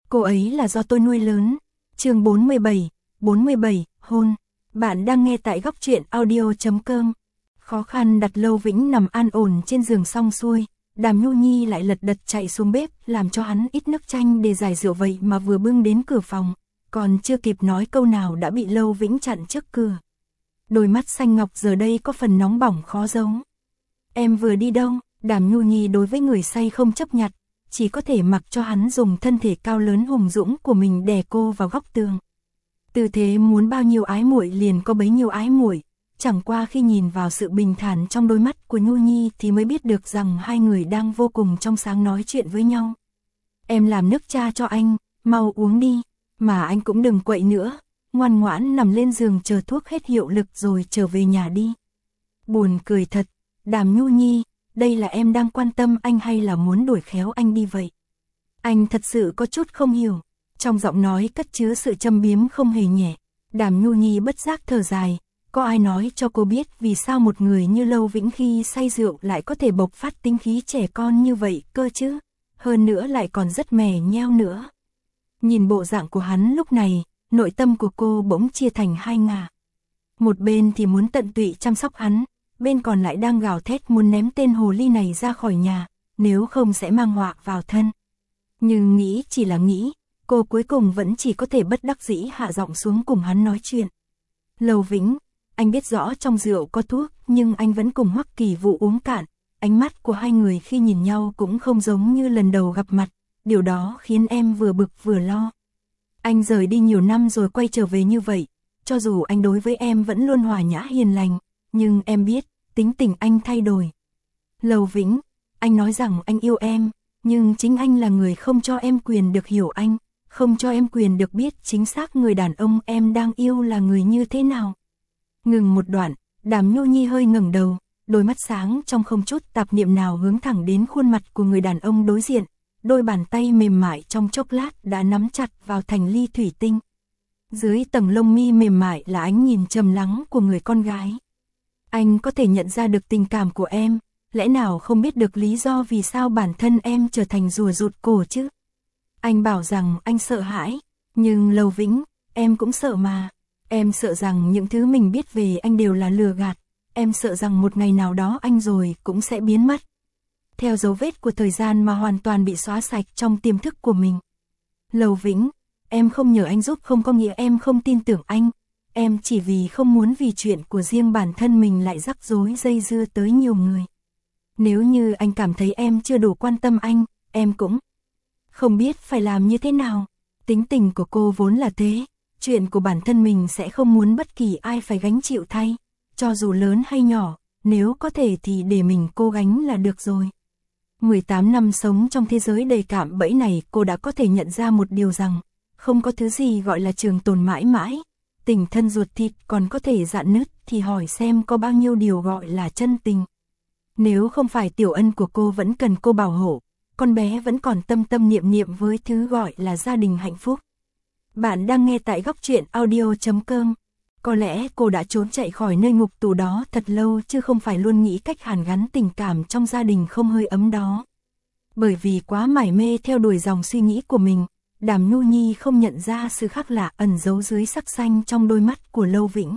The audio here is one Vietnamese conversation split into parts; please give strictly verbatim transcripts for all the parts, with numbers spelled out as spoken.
cô ấy là do tôi nuôi lớn. Chương bốn mươi bảy, bốn mươi bảy, hôn. Bạn đang nghe tại góc truyện audio chấm com. Khó khăn đặt Lâu Vĩnh nằm an ổn trên giường xong xuôi, Đàm Nhu Nhi lại lật đật chạy xuống bếp làm cho hắn ít nước chanh để giải rượu, vậy mà vừa bưng đến cửa phòng, còn chưa kịp nói câu nào đã bị Lâu Vĩnh chặn trước cửa. Đôi mắt xanh ngọc giờ đây có phần nóng bỏng khó giấu. Em vừa đi đâu? Đàm Nhu Nhi đối với người say không chấp nhặt, chỉ có thể mặc cho hắn dùng thân thể cao lớn hùng dũng của mình đè cô vào góc tường. Tư thế muốn bao nhiêu ái muội liền có bấy nhiêu ái muội, chẳng qua khi nhìn vào sự bình thản trong đôi mắt của Nhu Nhi thì mới biết được rằng hai người đang vô cùng trong sáng nói chuyện với nhau. Em làm nước cha cho anh, mau uống đi, mà anh cũng đừng quậy nữa, ngoan ngoãn nằm lên giường chờ thuốc hết hiệu lực rồi trở về nhà đi. Buồn cười thật, Đàm Nhu Nhi, đây là em đang quan tâm anh hay là muốn đuổi khéo anh đi vậy? Anh thật sự có chút không hiểu, trong giọng nói cất chứa sự châm biếm không hề nhẹ. Đàm Nhu Nhi bất giác thở dài, có ai nói cho cô biết vì sao một người như Lâu Vĩnh khi say rượu lại có thể bộc phát tính khí trẻ con như vậy cơ chứ, hơn nữa lại còn rất mè nheo nữa. Nhìn bộ dạng của hắn lúc này, nội tâm của cô bỗng chia thành hai ngả. Một bên thì muốn tận tụy chăm sóc hắn, bên còn lại đang gào thét muốn ném tên hồ ly này ra khỏi nhà, nếu không sẽ mang họa vào thân. Nhưng nghĩ chỉ là nghĩ, cô cuối cùng vẫn chỉ có thể bất đắc dĩ hạ giọng xuống cùng hắn nói chuyện. Lâu Vĩnh, anh biết rõ trong rượu có thuốc, nhưng anh vẫn cùng Hoắc Kỳ Vũ uống cạn. Ánh mắt của hai người khi nhìn nhau cũng không giống như lần đầu gặp mặt, điều đó khiến em vừa bực vừa lo. Anh rời đi nhiều năm rồi quay trở về như vậy, cho dù anh đối với em vẫn luôn hòa nhã hiền lành, nhưng em biết, tính tình anh thay đổi. Lâu Vĩnh, anh nói rằng anh yêu em, nhưng chính anh là người không cho em quyền được hiểu anh, không cho em quyền được biết chính xác người đàn ông em đang yêu là người như thế nào. Ngừng một đoạn, Đàm Nhu Nhi hơi ngẩng đầu, đôi mắt sáng trong không chút tạp niệm nào hướng thẳng đến khuôn mặt của người đàn ông đối diện, đôi bàn tay mềm mại trong chốc lát đã nắm chặt vào thành ly thủy tinh. Dưới tầng lông mi mềm mại là ánh nhìn trầm lắng của người con gái. Anh có thể nhận ra được tình cảm của em, lẽ nào không biết được lý do vì sao bản thân em trở thành rùa rụt cổ chứ? Anh bảo rằng anh sợ hãi, nhưng Lâu Vĩnh, em cũng sợ mà. Em sợ rằng những thứ mình biết về anh đều là lừa gạt, em sợ rằng một ngày nào đó anh rồi cũng sẽ biến mất. Theo dấu vết của thời gian mà hoàn toàn bị xóa sạch trong tiềm thức của mình. Lâu Vĩnh, em không nhờ anh giúp không có nghĩa em không tin tưởng anh, em chỉ vì không muốn vì chuyện của riêng bản thân mình lại rắc rối dây dưa tới nhiều người. Nếu như anh cảm thấy em chưa đủ quan tâm anh, em cũng không biết phải làm như thế nào. Tính tình của cô vốn là thế, chuyện của bản thân mình sẽ không muốn bất kỳ ai phải gánh chịu thay, cho dù lớn hay nhỏ, nếu có thể thì để mình cố gắng là được rồi. mười tám năm sống trong thế giới đầy cạm bẫy này, cô đã có thể nhận ra một điều rằng, không có thứ gì gọi là trường tồn mãi mãi. Tình thân ruột thịt còn có thể rạn nứt thì hỏi xem có bao nhiêu điều gọi là chân tình. Nếu không phải Tiểu Ân của cô vẫn cần cô bảo hộ, con bé vẫn còn tâm tâm niệm niệm với thứ gọi là gia đình hạnh phúc. Bạn đang nghe tại góc truyện audio chấm com. Có lẽ cô đã trốn chạy khỏi nơi ngục tù đó thật lâu chứ không phải luôn nghĩ cách hàn gắn tình cảm trong gia đình không hơi ấm đó. Bởi vì quá mải mê theo đuổi dòng suy nghĩ của mình, Đàm Nhu Nhi không nhận ra sự khác lạ ẩn giấu dưới sắc xanh trong đôi mắt của Lâu Vĩnh.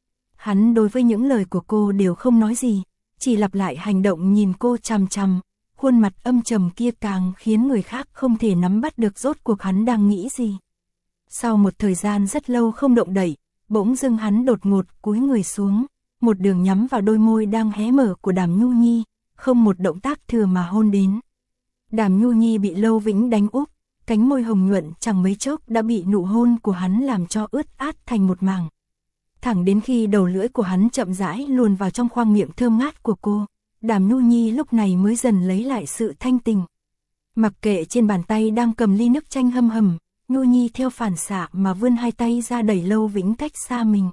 Hắn đối với những lời của cô đều không nói gì, chỉ lặp lại hành động nhìn cô chằm chằm, khuôn mặt âm trầm kia càng khiến người khác không thể nắm bắt được rốt cuộc hắn đang nghĩ gì. Sau một thời gian rất lâu không động đậy, bỗng dưng hắn đột ngột cúi người xuống, một đường nhắm vào đôi môi đang hé mở của Đàm Nhu Nhi, không một động tác thừa mà hôn đến. Đàm Nhu Nhi bị Lâu Vĩnh đánh úp, cánh môi hồng nhuận chẳng mấy chốc đã bị nụ hôn của hắn làm cho ướt át thành một mảng. Thẳng đến khi đầu lưỡi của hắn chậm rãi luồn vào trong khoang miệng thơm ngát của cô, Đàm Nhu Nhi lúc này mới dần lấy lại sự thanh tình. Mặc kệ trên bàn tay đang cầm ly nước chanh hâm hầm, Nhu Nhi theo phản xạ mà vươn hai tay ra đẩy Lâu Vĩnh cách xa mình.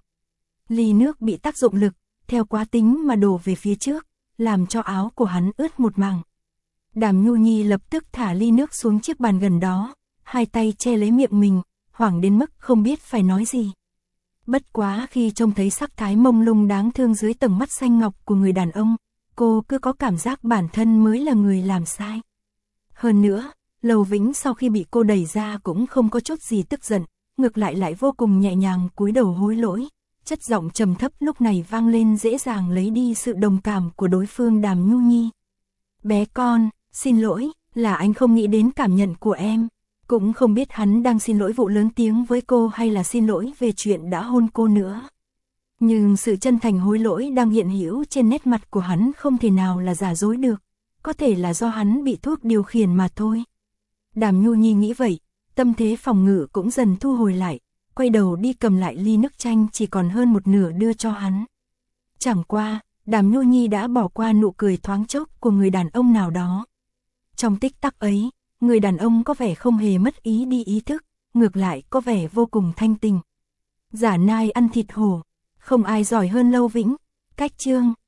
Ly nước bị tác dụng lực, theo quá tính mà đổ về phía trước, làm cho áo của hắn ướt một mảng. Đàm Nhu Nhi lập tức thả ly nước xuống chiếc bàn gần đó, hai tay che lấy miệng mình, hoảng đến mức không biết phải nói gì. Bất quá khi trông thấy sắc thái mông lung đáng thương dưới tầng mắt xanh ngọc của người đàn ông, cô cứ có cảm giác bản thân mới là người làm sai. Hơn nữa, Lâu Vĩnh sau khi bị cô đẩy ra cũng không có chút gì tức giận, ngược lại lại vô cùng nhẹ nhàng cúi đầu hối lỗi, chất giọng trầm thấp lúc này vang lên dễ dàng lấy đi sự đồng cảm của đối phương Đàm Nhu Nhi. Bé con, xin lỗi, là anh không nghĩ đến cảm nhận của em, cũng không biết hắn đang xin lỗi vụ lớn tiếng với cô hay là xin lỗi về chuyện đã hôn cô nữa. Nhưng sự chân thành hối lỗi đang hiện hữu trên nét mặt của hắn không thể nào là giả dối được, có thể là do hắn bị thuốc điều khiển mà thôi. Đàm Nhu Nhi nghĩ vậy, tâm thế phòng ngự cũng dần thu hồi lại, quay đầu đi cầm lại ly nước chanh chỉ còn hơn một nửa đưa cho hắn. Chẳng qua, Đàm Nhu Nhi đã bỏ qua nụ cười thoáng chốc của người đàn ông nào đó. Trong tích tắc ấy, người đàn ông có vẻ không hề mất ý đi ý thức, ngược lại có vẻ vô cùng thanh tình. Giả nai ăn thịt hổ, không ai giỏi hơn Lâu Vĩnh. Cách chương